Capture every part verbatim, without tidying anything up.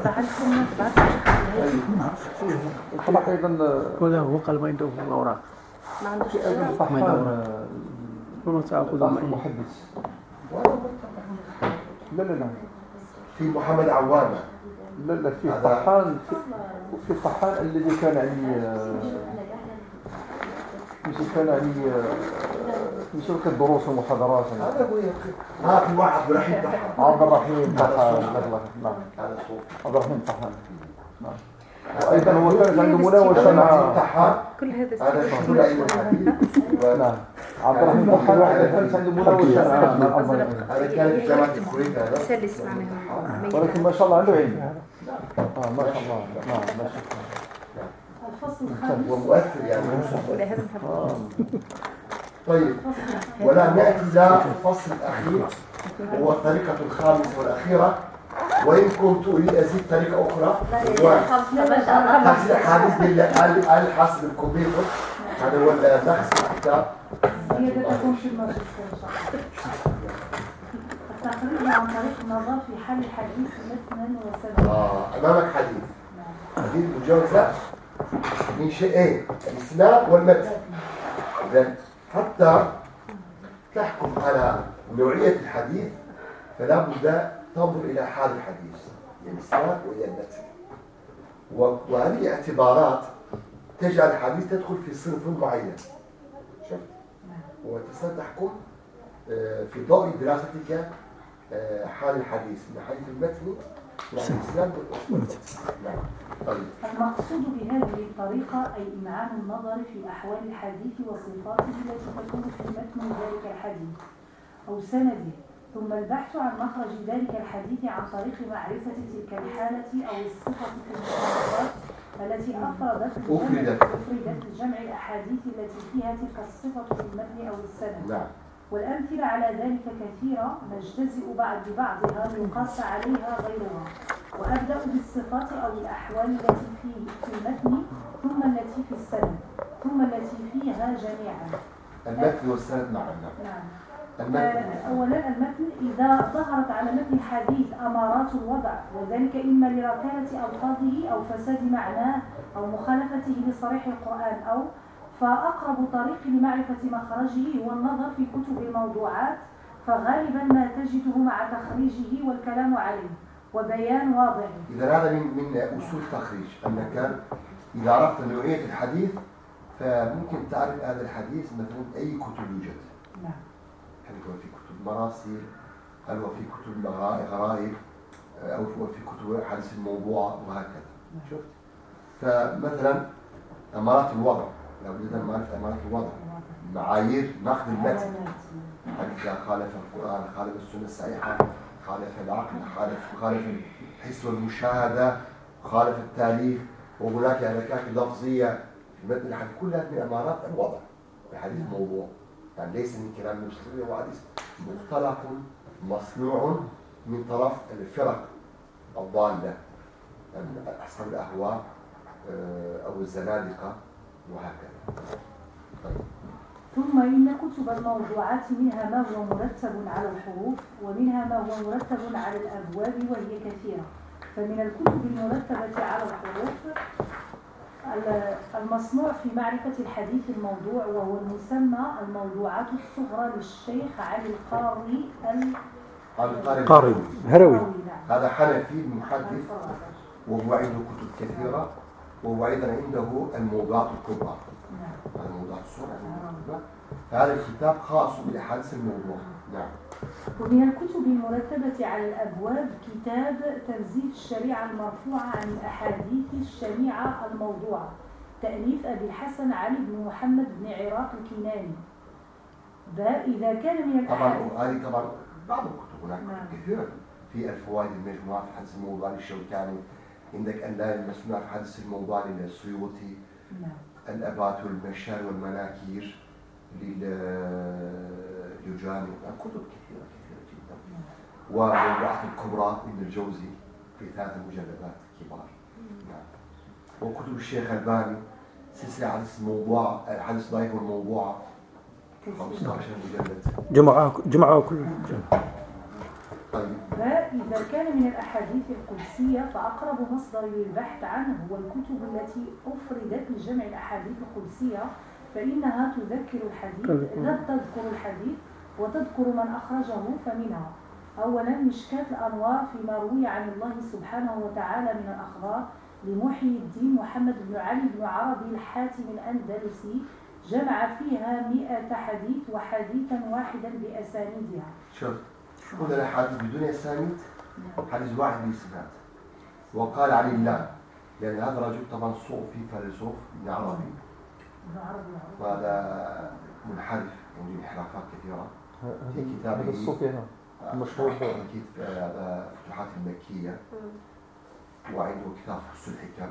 طبعا أيضا ولا هو قال ما عنده أوراق ما عندوش أوراق ما عنده ولا تأخذ محدث لا لا لا في محمد عوامة لا لا في طحان في طحان الذي كان يعني مش كان يعني مش كدروس ومحاضرات هذا هو ها في واحد عبد الرحيم طحان عبد الرحيم طحان نعم هذا صوت عبد الرحيم طحان نعم ايضا هو كان عنده مناوشة مع طحان كل هذا هذا شغل علم الحديث نعم عبد الرحيم طحان واحد كان عنده مناوشة مع الأزهر هذا كان في جامعة الكويت هذا سلس معنا ولكن ما شاء الله عنده علم اه ما شاء الله نعم ما شاء الله الفصل الخامس ومؤثر يعني ولا هذا نحب طيب ولا نأتي إلى الفصل الأخير هو الطريقة الخامسة والأخيرة وإن كنت أريد أزيد طريقة أخرى تحصيل الحديث بالآل حاسب الكمبيوتر هذا هو النقص في الكتاب زيادة تكون في الماجستير إن شاء الله. التقرير عن طريق النظر في حل الحديث متنا وسندا. آه أمامك حديث حديث مجوزة من شيئين الإسناد والمتن. إذن حتى تحكم على نوعية الحديث فلا بد تنظر إلى حال الحديث يعني الإسناد وهي المتن وهذه اعتبارات تجعل الحديث تدخل في صنف معين شفت وتستحكم في ضوء دراستك حال الحديث من حيث المتن والإسناد والمتن. طيب. المقصود بهذه الطريقة أي إمعان النظر في أحوال الحديث وصفاته التي تكون في متن ذلك الحديث أو سنده ثم البحث عن مخرج ذلك الحديث عن طريق معرفة تلك الحالة أو الصفة في المخرجات التي أفردت أفردت أفردت لجمع الأحاديث التي فيها تلك الصفة في المتن أو السند. نعم. والأمثلة على ذلك كثيرة نجتزئ بعض ببعضها ليقاس عليها غيرها وأبدأ بالصفات أو الأحوال التي في المتن ثم التي في السند ثم التي فيها جميعا. المتن والسند معا. نعم. المتن. أولا المتن إذا ظهرت على متن الحديث أمارات الوضع وذلك إما لركانة ألفاظه أو فساد معناه أو مخالفته لصريح القرآن أو فأقرب طريق لمعرفة مخرجه هو النظر في كتب الموضوعات فغالبا ما تجده مع تخريجه والكلام عليه وبيان واضح. إذا هذا من من أصول التخريج أنك إذا عرفت نوعية الحديث فممكن تعرف هذا الحديث مثلا أي كتب يوجد. نعم. هل هو في كتب مراسيل هل هو في كتب غرائب أو هو في كتب حديث الموضوع وهكذا. شفت؟ فمثلا أمارات الوضع لو بدنا نعرف أمارات الوضع معايير نقد المتن إذا خالف القرآن خالف السنة الصحيحة خالف العقل خالف خالف الحس والمشاهدة خالف التاريخ وهناك حركات لفظية في متن الحديث كلها من أمارات الوضع الحديث موضوع يعني ليس من كلام المسلمين وحديث مختلق مصنوع من طرف الفرق الضالة أصحاب الأهواء أو الزنادقة وهكذا. طيب. ثم إن كتب الموضوعات منها ما هو مرتب على الحروف ومنها ما هو مرتب على الأبواب وهي كثيرة. فمن الكتب المرتبة على الحروف المصنوع في معرفة الحديث الموضوع وهو المسمى الموضوعات الصغرى للشيخ علي القاري القاري هروي. هذا حنفي محدث وهو عنده كتب كثيرة وهو أيضا عنده الموضوعات الكبرى. هذا الموضوعات الصغرى. هذا الكتاب خاص بأحاديث الموضوع. نعم. ومن الكتب المرتبة على الأبواب كتاب تنزيل الشريعة المرفوعة عن الأحاديث الشنيعة الموضوعة تأليف أبي الحسن علي بن محمد بن عراق الكناني. إذا كان من الأحاديث طبعا هذه طبعا بعض الكتب هناك كثيرة في الفوائد المجموعة في حديث الموضوع للشوكاني عندك أن لا المسموع في حديث الموضوع للسيوطي الأبات والمشار والمناكير للجواني كتب كثيرة كثيرة جدا والموضوعات الكبرى من الجوزي في ثلاث مجلدات كبار. نعم. وكتب الشيخ الباني سلسلة حديث الموضوع الحديث ضعيف والموضوع خمسة عشر مجلد جمعة جمعة كل طيب فإذا كان من الأحاديث القدسية فأقرب مصدر للبحث عنه هو الكتب التي أفردت لجمع الأحاديث القدسية، فإنها تذكر الحديث لا تذكر الحديث وتذكر من أخرجه. فمنها أولا مشكاة الأنوار فيما روي عن الله سبحانه وتعالى من الأخبار لمحيي الدين محمد بن علي بن عربي الحاتم الأندلسي، جمع فيها مئة حديث وحديثا واحدا بأسانيدها. شوف كل الأحاديث بدون أسانيد حديث واحد بإسناد. وقال عن الله، يعني هذا الرجل طبعا صوفي فيلسوف ابن عربي، وهذا منحرف عنده انحرافات كثيرة في كتابه الصوفي مشهور هذا فتوحات المكية، وعنده كتاب فصل الحكم،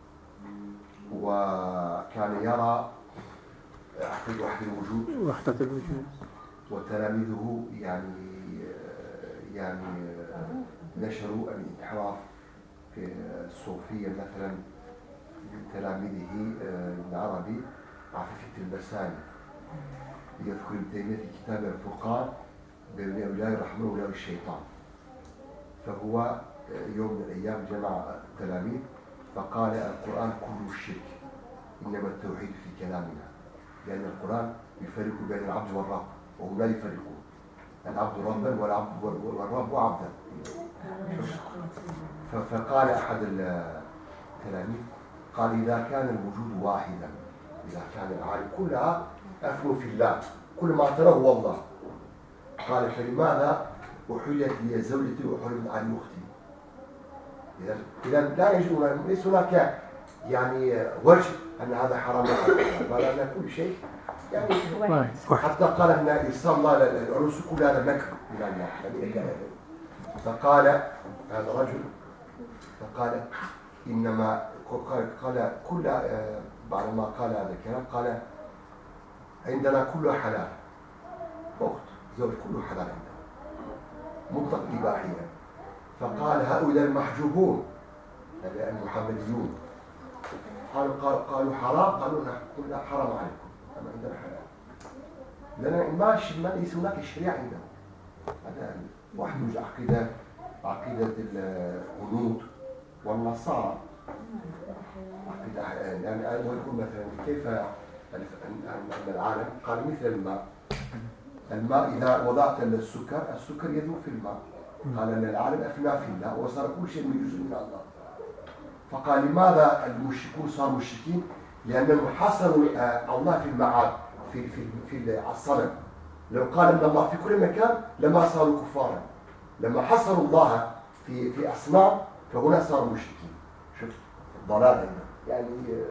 وكان يرى عقيدة وحدة الوجود وحدة الوجود، وتلاميذه يعني يعني نشروا الانحراف في الصوفية مثلا من تلاميذه ابن عربي عفيفة البساني. يذكر ابن تيمية في كتاب الفرقان بين أولياء الرحمن وأولياء الشيطان. فهو يوم من الأيام جمع التلاميذ فقال القرآن كله الشرك، إنما التوحيد في كلامنا، لأن القرآن يفرق بين العبد والرب وهم لا يفرقون، العبد ربا والعبد والرب عبدا. فقال أحد التلاميذ قال إذا كان الوجود واحدا، إذا كان العالم كلها أفنوا في الله، كل ما تراه هو الله، قال فلماذا أحيلت لي زوجتي وحرمت عن أختي؟ إذا لا يجوز، ليس هناك يعني وجه أن هذا حرام، بل أن كل شيء يعني حتى قال أن إرسال الله للعروس كل هذا مكر من الله. فقال هذا الرجل فقال إنما قال كل بعد ما قال هذا الكلام قال عندنا كله حلال، أخت زوج كله حلال عندنا مطلق إباحية. فقال هؤلاء المحجوبون المحمديون قالوا قالوا حرام، قالوا قلنا حرام عليكم، أما عندنا حلال، لأن ما ما ليس هناك شريعة عندنا. هذا واحد من عقيدة عقيدة الهنود والنصارى، عقيدة يعني أنا يقول مثلا كيف أن العالم قال مثل الماء، الماء إذا وضعت السكر السكر يذوب في الماء، قال أن العالم أفنى في الله وصار كل شيء من جزء من الله. فقال لماذا المشركون صاروا مشركين؟ لأنهم حصروا الله في المعاد في في في الصنم. لو قال أن الله في كل مكان لما صاروا كفارا، لما حصروا الله في في أصنام فهنا صاروا مشركين. شوف ضلال يعني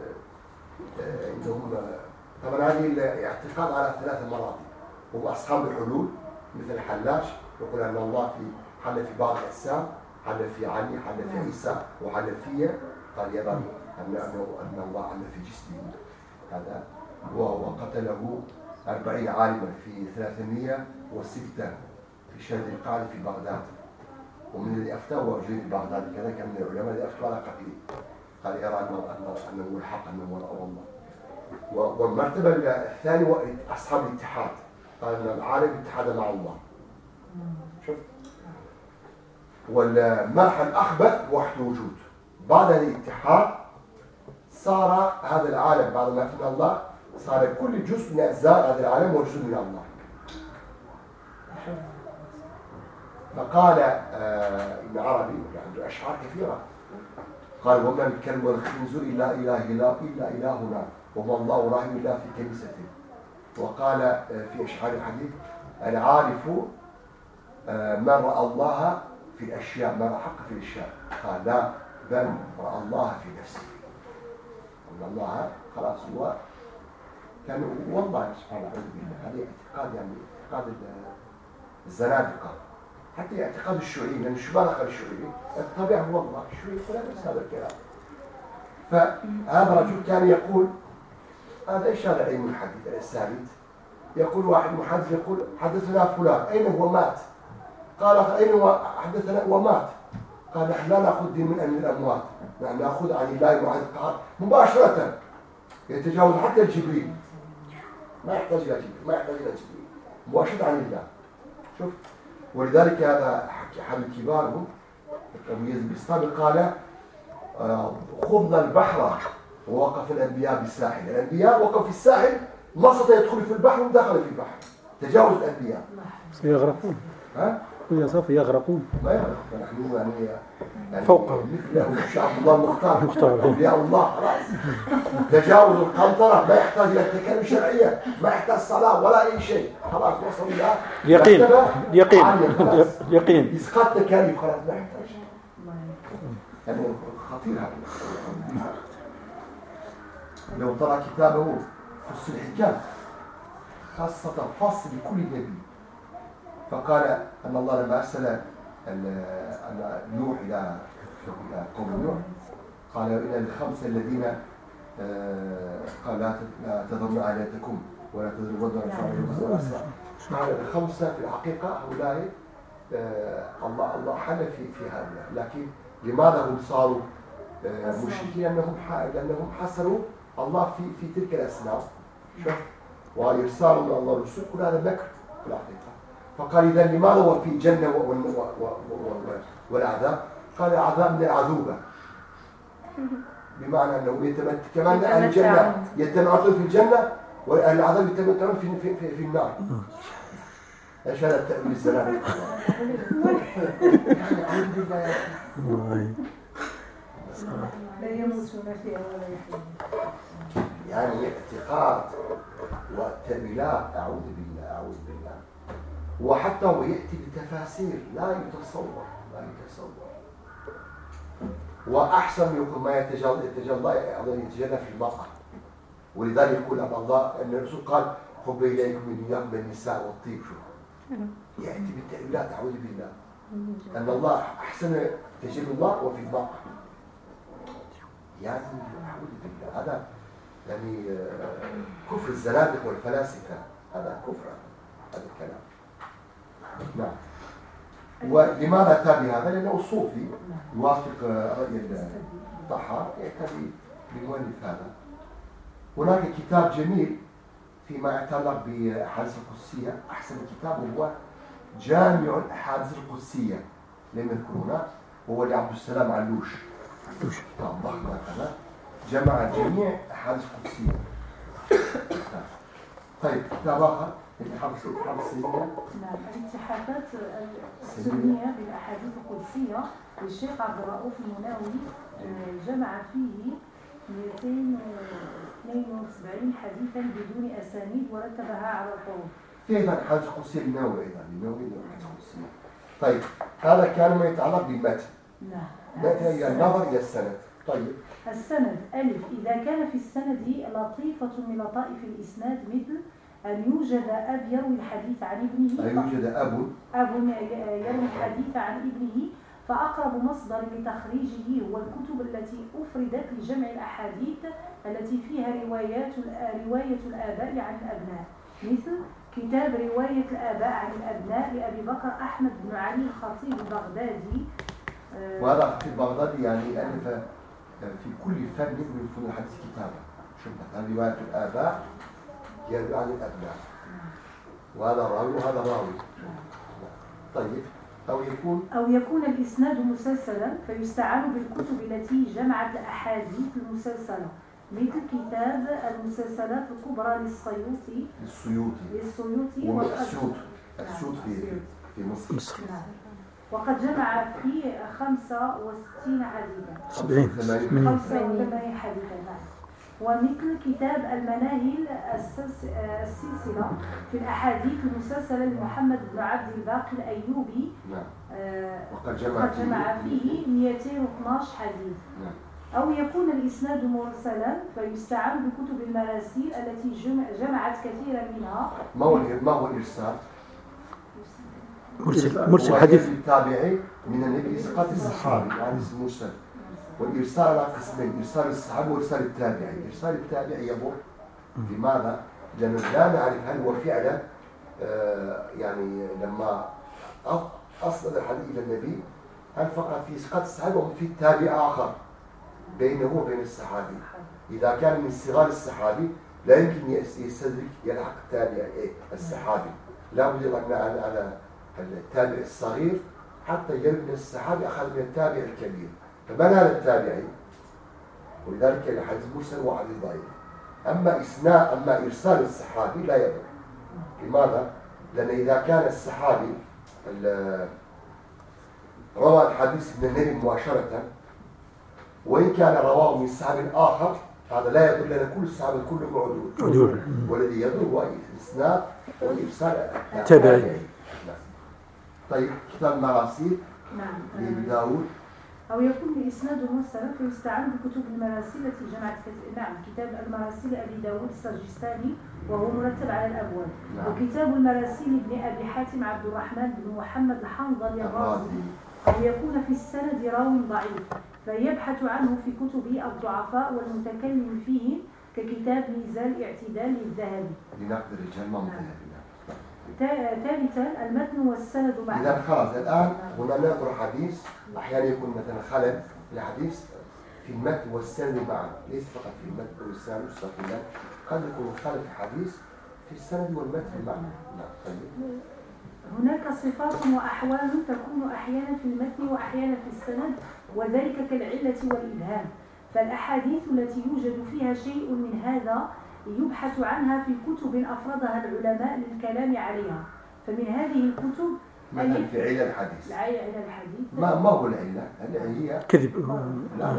عندهم. طبعا هذه الاعتقاد على ثلاث مراتب. هم أصحاب الحلول مثل الحلاج يقول أن الله في حل في بعض الأجسام، حل في علي، حل في عيسى، وحل فيه، قال يرى أن أن الله حل في جسمه هذا. وقتله أربعين عالما في ثلاثمائة وستة في شهر القاعدة في بغداد. ومن اللي أفتاه وجيد بغداد كذا كان من العلماء اللي أفتوا على قتله، قال يرى أنه أنه الحق أنه وراء الله. والمرتبة الثانية أصحاب الاتحاد، قال أن العالم اتحاد مع الله. شوف والمرحلة الأخبث وحده وجود. بعد الاتحاد صار هذا العالم بعد ما فنى الله صار كل جزء من أجزاء هذا العالم هو جزء من الله. فقال ابن عربي عنده أشعار كثيرة، قال وما الكلب والخنزير إلا إله إلا إلا إلهنا وما الله راهي إلا في كنيسته. وقال في أشعار الحديث العارف من رأى الله في الأشياء، ما رأى حق في الأشياء، قال لا بل رأى الله في نفسه. أن الله خلاص هو كان والله سبحانه وتعالى. هذا اعتقاد يعني اعتقاد الزنادقة، حتى اعتقاد الشيوعيين، لأن الشيوعيين أخذ الشيوعيين الطبيعة هو الله، الشيوعيين لا بس هذا الكلام. فهذا الرجل كان يقول هذا إيش هذا علم الحديث الأسانيد؟ يقول واحد محدث يقول حدثنا فلان أين هو مات؟ قال أين هو حدثنا ومات؟ قال نحن لا نأخذ دين من أمن الأموات، نحن نأخذ عن الله وعن القرآن مباشرة، يتجاوز حتى الجبريل، ما يحتاج إلى جبريل، ما يحتاج إلى جبريل، مباشرة عن الله. شوف ولذلك هذا أحد كبارهم أبو يزيد البسطامي قال خضنا البحر ووقف الأنبياء بالساحل. الأنبياء وقفوا في الساحل ما استطاع يدخل في البحر ودخل في البحر، تجاوز الأنبياء. يغرقون. ها؟ يا صافي يغرقون. ما يغرق، نحن يعني, يعني فوقهم مثلهم شعب الله المختار. مختار. أنبياء الله خلاص تجاوز القنطرة، ما يحتاج إلى التكاليف شرعية، ما يحتاج صلاة ولا أي شيء، خلاص وصل إلى يقين يقين يقين إسقاط تكاليف، خلاص ما يحتاج. يعني خطير هذا. لو ترى كتابه قص الحكام خاصة فصل لكل نبي، فقال أن الله لما أرسل نوح إلى قوم نوح قال إلى الخمسة الذين قال لا تذرن آلهتكم ولا تذرن ودا ولا سواع. الخمسة في الحقيقة هؤلاء الله الله حل في في هؤلاء، لكن لماذا هم صاروا مشركين؟ لأنهم لأنهم حصلوا الله في في تلك الأسماء. شوف، وإرسال من الله الرسول كل هذا مكر في الحقيقة. فقال إذا لماذا هو في الجنة والعذاب؟ قال العذاب من العذوبة، بمعنى أنه يتمتع كمان أهل الجنة يتمتعون في الجنة وأهل العذاب يتمتعون في في في, في النار. ايش هذا التأويل الزلال؟ لا يموتون فيها ولا يحيون. يعني اعتقاد والتأويلات، أعوذ بالله أعوذ بالله. وحتى هو يأتي بتفاسير لا يتصور لا يتصور. وأحسن يقول ما يتجلى يتجلى يتجلى في المرأة، ولذلك يقول أن الله أن الرسول قال حب إليكم من يوم النساء والطيب. شو يأتي بالتأويلات، أعوذ بالله، أن الله أحسن تجلى الله وفي المرأة. يعني أعوذ بالله، هذا يعني كفر الزنادقة والفلاسفة، هذا كفر هذا الكلام. نعم. ولماذا أتى بهذا؟ لأنه الصوفي يوافق رأي الطحاوي يأتي بالمؤلف هذا. هناك كتاب جميل فيما يتعلق بأحاديث القدسية، أحسن كتاب هو جامع الأحاديث القدسية لم يذكرونه، وهو لعبد السلام علوش. كتاب ضخم هذا جمع جميع أحاديث القدسية. طيب كتاب آخر الاتحاد السنية. نعم، الاتحادات السنية بالأحاديث القدسية للشيخ عبد الرؤوف المناوي جمع فيه مئتين واثنين وسبعين حديثا بدون أسانيد ورتبها على الحروف. في أيضا أحاديث قدسية للنووي، أيضا للنووي أحاديث قدسية. طيب هذا كان ما يتعلق بالمتن. نعم. متن إلى النظر إلى السند. طيب السند ألف إذا كان في السند لطيفة من لطائف الإسناد مثل أن يوجد أب يروي الحديث عن ابنه. أن يوجد أب أب يروي الحديث عن ابنه، فأقرب مصدر لتخريجه هو الكتب التي أفردت لجمع الأحاديث التي فيها روايات رواية الآباء عن الأبناء، مثل كتاب رواية الآباء عن الأبناء لأبي بكر أحمد بن علي الخطيب البغدادي. وهذا الخطيب البغدادي يعني ألف في كل فن من فنون الحديث كتابا. شوف مثلا رواية الآباء يروي عن الأبناء، وهذا راوي وهذا راوي. طيب أو يكون أو يكون الإسناد مسلسلا فيستعان بالكتب التي جمعت الأحاديث المسلسلة، مثل كتاب المسلسلات الكبرى للسيوطي للسيوطي للسيوطي والسيوط السيوط في في مصر. مصر. نعم. وقد جمع فيه خمسة وستين حديثا. سبعين. خمسة وثمانين حديثا. نعم. ومثل كتاب المناهل السلسلة في الأحاديث المسلسلة لمحمد بن عبد الباقي الأيوبي. نعم. آه وقد جمع, جمع فيه مئتين واثناشر حديث. نعم. أو يكون الإسناد مرسلا فيستعان بكتب المراسيل التي جمع جمعت كثيرا منها. ما هو ما هو الإرسال؟ مرسل مرسل حديث التابعي من النبي إسقاط الصحابي يعني اسمه مرسل. والإرسال على قسمين، إرسال الصحابي وإرسال التابعي. إرسال التابعي يضر. لماذا؟ لأنه لا نعرف هل هو فعلا آه يعني لما أصل الحديث إلى النبي هل فقط في إسقاط الصحابي أو في تابع آخر بينه وبين الصحابي. إذا كان من صغار الصحابي لا يمكن يستدرك يلحق التابع الصحابي، لا بد أن على التابع الصغير حتى يروي من الصحابي أخذ من التابع الكبير، فمن هذا التابعي؟ ولذلك الحديث مرسل وحديث ضعيف. أما إسناء أما إرسال الصحابي لا يضر. لماذا؟ لأن إذا كان الصحابي روى الحديث من النبي مباشرة وإن كان رواه من صحابي آخر هذا لا يدل لأن كل الصحابة كلهم عدول، والذي يدل هو الإسناد والإرسال التابعي. طيب كتاب المراسيل لابن داود أو يكون بإسناد مرسل فيستعان بكتب المراسيل التي جمعت نعم كتاب المراسيل أبي داود السجستاني وهو مرتب على الأبواب. نعم. وكتاب المراسيل ابن أبي حاتم عبد الرحمن بن محمد الحنظلي الرازي. أو يكون في السند راو ضعيف فيبحث عنه في كتبه الضعفاء والمتكلم فيه ككتاب ميزان الاعتدال للذهبي. لنقد الرجال ما مذهبي. ثالثا المتن والسند معا. إذا خلاص الآن هنا نقرأ حديث أحيانا يكون مثلا خلل في الحديث في المتن والسند معا، ليس فقط في المتن والسند والسند، قد يكون خلل في الحديث في السند والمتن معا. طيب. هناك صفات وأحوال تكون أحيانا في المتن وأحيانا في السند وذلك كالعلة والإبهام، فالأحاديث التي يوجد فيها شيء من هذا يبحث عنها في كتب أفردها العلماء للكلام عليها. فمن هذه الكتب مثلا في علة الحديث علة الحديث ما ما هو العلة؟ العلة هي كذب. لا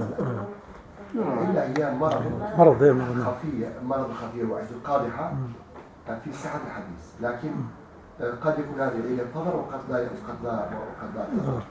العلة هي مرض مرض خفية، مرض خفية واعتقادها في صحة الحديث، لكن قد يكون هذه العلة تضر وقد لا قد لا وقد لا تضر.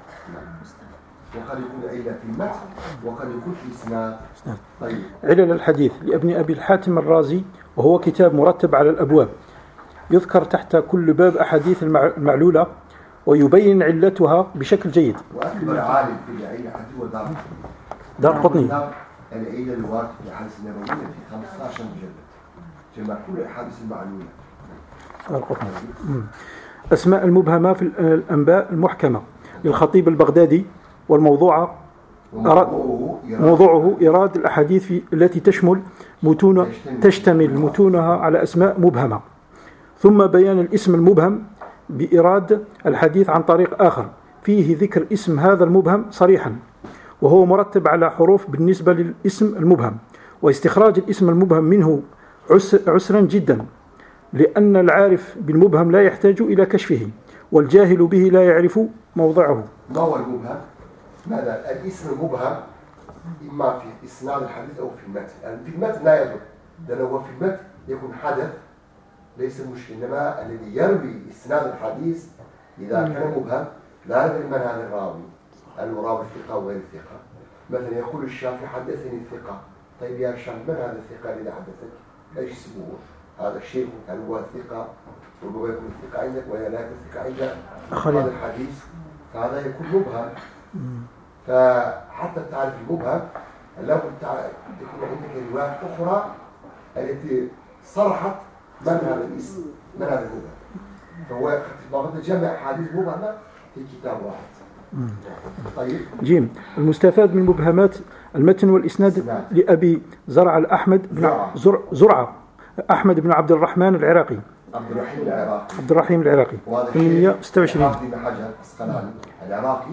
وقد يكون علة في المتن وقد يكون في إسناد. طيب. علل الحديث لابن أبي الحاتم الرازي وهو كتاب مرتب على الأبواب، يذكر تحت كل باب أحاديث المعلولة ويبين علتها بشكل جيد. وأكبر عالم في العلة حديث هو دار دار قطني. العلة الواردة في الأحاديث النبوية في خمسة عشر مجلد جمع كل الأحاديث المعلولة. دار قطني. أسماء المبهمة في الأنباء المحكمة للخطيب البغدادي، والموضوع موضوعه إيراد الأحاديث التي تشمل متون تشتمل متونها على أسماء مبهمة، ثم بيان الاسم المبهم بإيراد الحديث عن طريق آخر فيه ذكر اسم هذا المبهم صريحا وهو مرتب على حروف بالنسبة للاسم المبهم، واستخراج الاسم المبهم منه عسرا جدا لأن العارف بالمبهم لا يحتاج إلى كشفه والجاهل به لا يعرف موضعه. ما هو المبهم؟ ماذا؟ الاسم المبهم إما في إسناد الحديث أو في المتن. في المتن لا يضر، لأنه هو في المتن يكون حدث ليس مشكلة، إنما الذي يروي إسناد الحديث إذا كان مبهم لا ندري من هذا الراوي، الراوي الثقة وغير الثقة. مثلا يقول الشافعي حدثني الثقة، طيب يا شافعي من هذا الثقة الذي حدثك؟ ايش اسمه؟ هذا الشيخ هل هو الثقة؟ ربما يكون الثقة عندك ولا لا يكون الثقة عندك؟ هذا الحديث فهذا يكون مبهم. فحتى تعرف المبهم لابد تكون عندك روايات أخرى التي صرحت من هذا الاسم من هذا المبهم، فهو بعض جمع حديث مبهمة في كتاب واحد. طيب. جيم المستفاد من مبهمات المتن والإسناد لأبي زرع الأحمد بن زرع زرعة أحمد بن عبد الرحمن العراقي عبد الرحيم العراقي عبد الرحيم العراقي ثمانمائة وستة وعشرين العراقي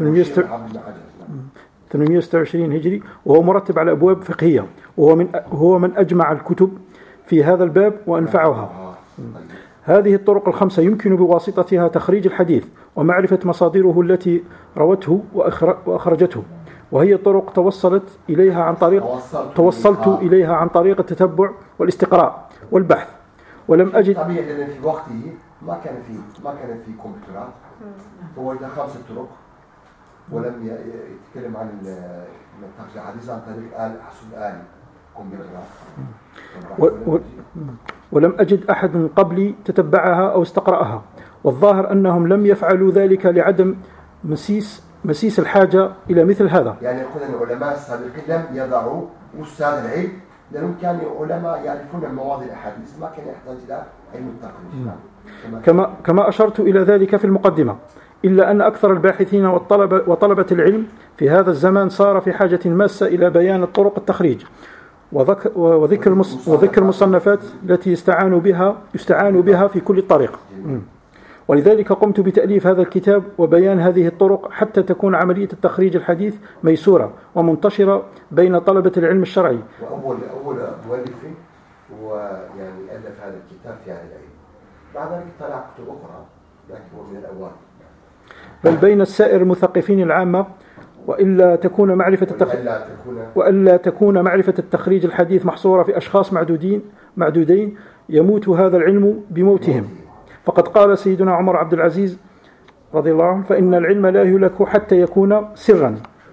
ثمانمائة وستة وعشرين هجري، وهو مرتب على أبواب فقهية، وهو من هو من أجمع الكتب في هذا الباب وأنفعها. هذه الطرق الخمسة يمكن بواسطتها تخريج الحديث ومعرفة مصادره التي روته وأخرجته، وهي طرق توصلت إليها عن طريق توصلت إليها عن طريق التتبع والاستقراء والبحث، ولم أجد طبيعي لأن في وقته ما كان في ما كان في كمبيوترات، هو إذا خمسة طرق ولم يتكلم عن تخريج الحديث عن طريق آل حاسوب آلي كمبيوترات. و... و... ولم أجد أحد من قبلي تتبعها أو استقرأها، والظاهر أنهم لم يفعلوا ذلك لعدم مسيس مسيس الحاجة إلى مثل هذا. يعني يقول أن العلماء السابقين لم يضعوا أستاذ العلم لأنهم كانوا علماء يعرفون مواضيع الحديث، ما كان يحتاج إلى علم التخريج. كما كما أشرت إلى ذلك في المقدمة، إلا أن أكثر الباحثين والطلبة وطلبة العلم في هذا الزمان صار في حاجة ماسة إلى بيان طرق التخريج وذكر وذكر وذكر المصنفات التي يستعان بها يستعان بها في كل طريق. ولذلك قمت بتأليف هذا الكتاب وبيان هذه الطرق حتى تكون عملية التخريج الحديث ميسورة ومنتشرة بين طلبة العلم الشرعي. وأول أول مؤلفه هو يعني ألف هذا الكتاب في أهل العلم، بعد ذلك طلع كتب أخرى لكن هو من الأوائل. بل بين السائر المثقفين العامة، وإلا تكون معرفة التخريج وإلا تكون معرفة التخريج الحديث محصورة في أشخاص معدودين معدودين يموت هذا العلم بموتهم. فقد قال سيدنا عمر عبد العزيز رضي الله عنه: فإن العلم لا يهلك حتى يكون سرا.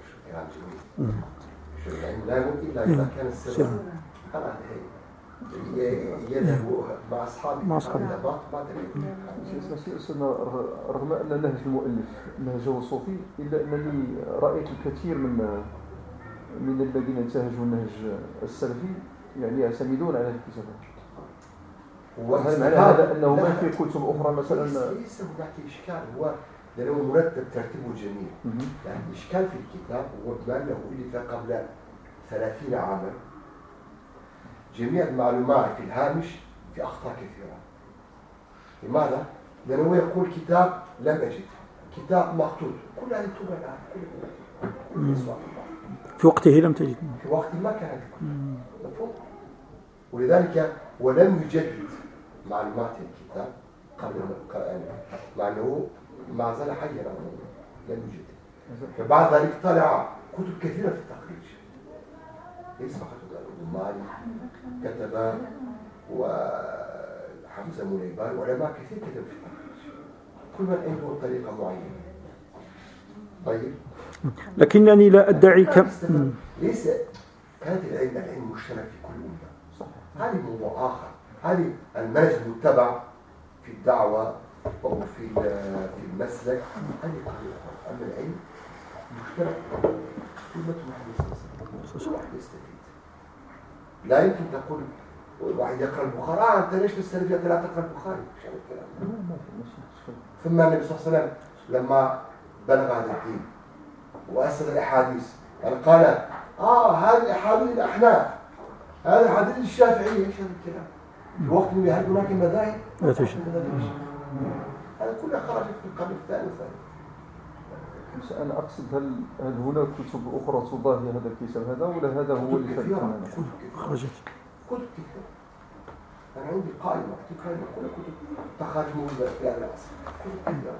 لا يموت إلا إذا كان السر يذهب مع أصحابه مع أصحابه. رغم أن نهج المؤلف نهجه صوفي، إلا أنني رأيت الكثير من من الذين انتهجوا النهج السلفي يعني يعتمدون على هذه الكتابات. وهل معنى هذا أنه ما في كتب أخرى مثلا؟ ليس هناك إشكال، هو لأنه مرتب ترتيبه جميل. يعني الإشكال في الكتاب هو بما أنه ألف قبل ثلاثين عاما، جميع المعلومات في الهامش في أخطاء كثيرة. لماذا؟ لأنه يقول كتاب لم أجد، كتاب مخطوط، كل هذه توبة الآن كل في وقته لم تجد، في وقت ما كان مفهوم. ولذلك ولم يجدد معلومات الكتاب قبل يعني مع أنه ما زال حيا لم يجدد. فبعد ذلك طلع كتب كثيرة في التخريج، ليس فقط الأمالي كتب وحمزة مليبان وعلماء كثير كتب في التخريج، كل من عنده طريقة معينة. طيب، لكنني لا أدعي كم ليس كانت العلم العلم مشترك في كل أمة، هذه موضوع آخر. هذه المنهج المتبع في الدعوة أو في في المسلك، هذه قضية أخرى. أما العلم مشترك في أمة محمد صلى الله عليه وسلم. لا يمكن تقول واحد يقرأ البخاري آه أنت ليش السلفية لا تقرأ البخاري؟ مش هذا الكلام. ثم النبي صلى الله عليه وسلم لما بلغ هذا الدين وأسد الأحاديث يعني قال آه هذه الأحاديث الأحناف، هذه الأحاديث الشافعية، إيش هذا الكلام؟ في وقت من هل هناك مذاهب؟ لا توجد. هذا كله خرج في القرن الثاني والثالث. بس أنا أقصد هل هل هناك كتب أخرى تضاهي هذا الكتاب هذا، ولا هذا هو اللي فاتنا؟ خرجت كتب كثيرة. أنا عندي قائمة كتب قائمة كل كتب تخرج موجودة في هذا العصر، كتب كثيرة.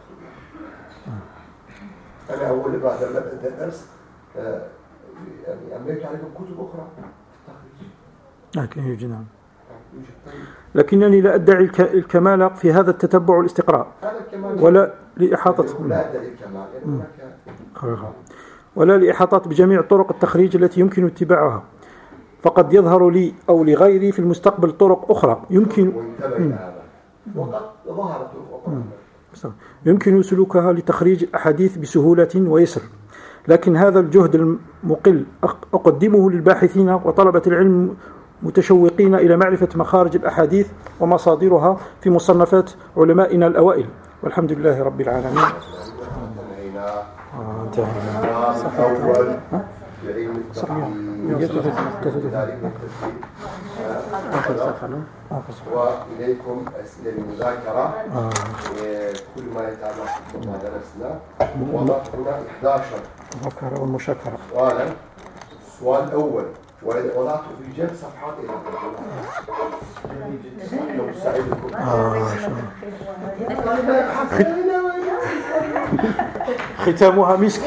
أنا أول بعد ما بدأت الدرس يعني أمليت عليكم كتب أخرى تخرج. لكن يوجد نعم. لكنني لا أدعي الكمال في هذا التتبع والاستقراء، ولا لإحاطة لا أدعي الكمال يعني ولا لإحاطة بجميع طرق التخريج التي يمكن اتباعها. فقد يظهر لي أو لغيري في المستقبل طرق أخرى يمكن وقد ظهرت طرق أخرى يمكن سلوكها لتخريج الأحاديث بسهولة ويسر، لكن هذا الجهد المقل أقدمه للباحثين وطلبة العلم متشوقين إلى معرفة مخارج الأحاديث ومصادرها في مصنفات علمائنا الأوائل، والحمد لله رب العالمين. انتهينا الأول في علم وإليكم أسئلة المذاكرة كل ما يتعلق بما درسنا. وضعت هنا إحدى عشر المذاكرة والمشاكرة. سؤالا. السؤال الأول وضعته في جنب صفحات لو ساعدكم. ختامها مسك.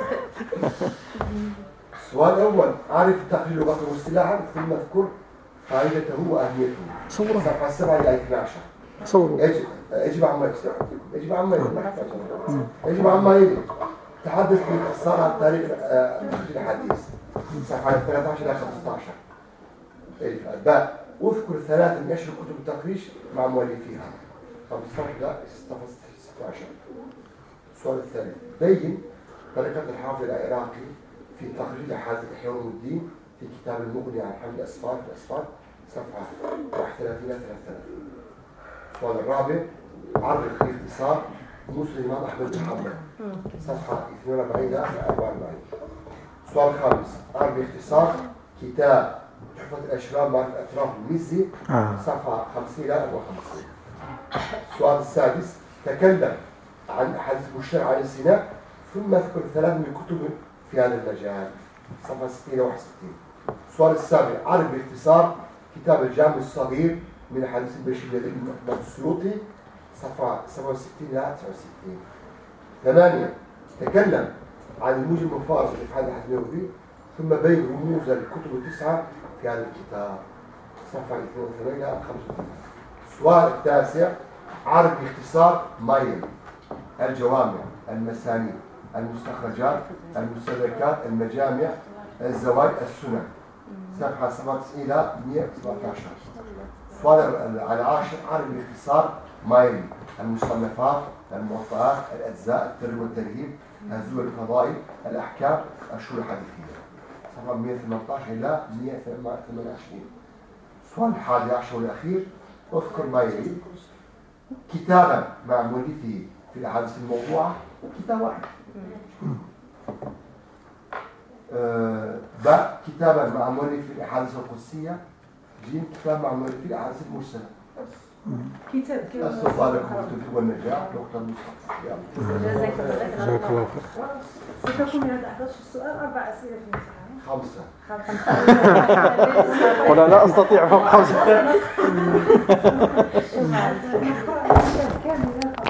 السؤال الأول: أعرف التقرير لغة واصطلاحا ثم اذكر فائدته وأهميته. صورة صفحة سبعة إلى اثني عشر. صورة. يجب عما يجب يجب عما يجب يجب عما يجب تحدث باختصار عن تاريخ تخريج الحديث. صفحة ثلاثة عشر إلى خمسة عشر. باء: اذكر ثلاث من أشهر كتب التخريج مع مؤلفيها. خمسة عشر إلى ستة عشر. السؤال الثالث: بين طريقة الحافظ العراقي في تخريج أحاديث إحياء الدين في كتاب المغني عن حمد أسفار في الأسفار صفحة واحد وثلاثين إلى ثلاثة وثلاثين. السؤال الرابع: عرف باختصار مسلم الإمام أحمد بن حنبل صفحة اثنين وأربعين إلى أربعة وأربعين. السؤال الخامس: عرف باختصار كتاب تحفة الأشراف معرفة أطراف المزي صفحة خمسين إلى أربعة وخمسين. السؤال السادس: تكلم عن أحاديث مشترك عن الزنا، ثم اذكر ثلاث من الكتب في هذا المجال. صفحة ستين وواحد وستين. السؤال السابع، عرف باختصار كتاب الجامع الصغير من أحاديث البشرية للإمام السيوطي، صفحة سبعة وستين إلى تسعة وستين. ثمانية، تكلم عن الموجب المفارق لإفعال الحديث النبوي، ثم بين رموز الكتب التسعة في هذا الكتاب، صفحة اثنين وثمانين إلى خمسة وثلاثين. السؤال التاسع، عرف باختصار مايل الجوامع، المسانيد، المستخرجات، المستدركات، المجامع، الزواج، السنن، صفحة سبعة وتسعين إلى مئة وسبعة عشر. السؤال العاشر، عرف باختصار مايل المصنفات، الموطئات، الأجزاء، الترغيب والترهيب، الزور الفضائي، الأحكام، الشروح الحديثية، صفحة مئة وثمانية عشر إلى مئة وثمانية وعشرين. السؤال الحادي عشر والأخير، اذكر ما يلي كتابا مع مؤلفه في الأحاديث الموضوعة. كتاب واحد. أه باء كتابا مع مؤلف في الأحاديث القدسية. جيم كتاب مع مؤلف في الأحاديث المرسلة. كتاب السلطان الكتب والنجاح دكتور مصطفى. جزاك الله خير. ستكون من هذا أحد عشر سؤال أربع أسئلة في الامتحان. خمسة. ولا لا أستطيع فوق خمسة.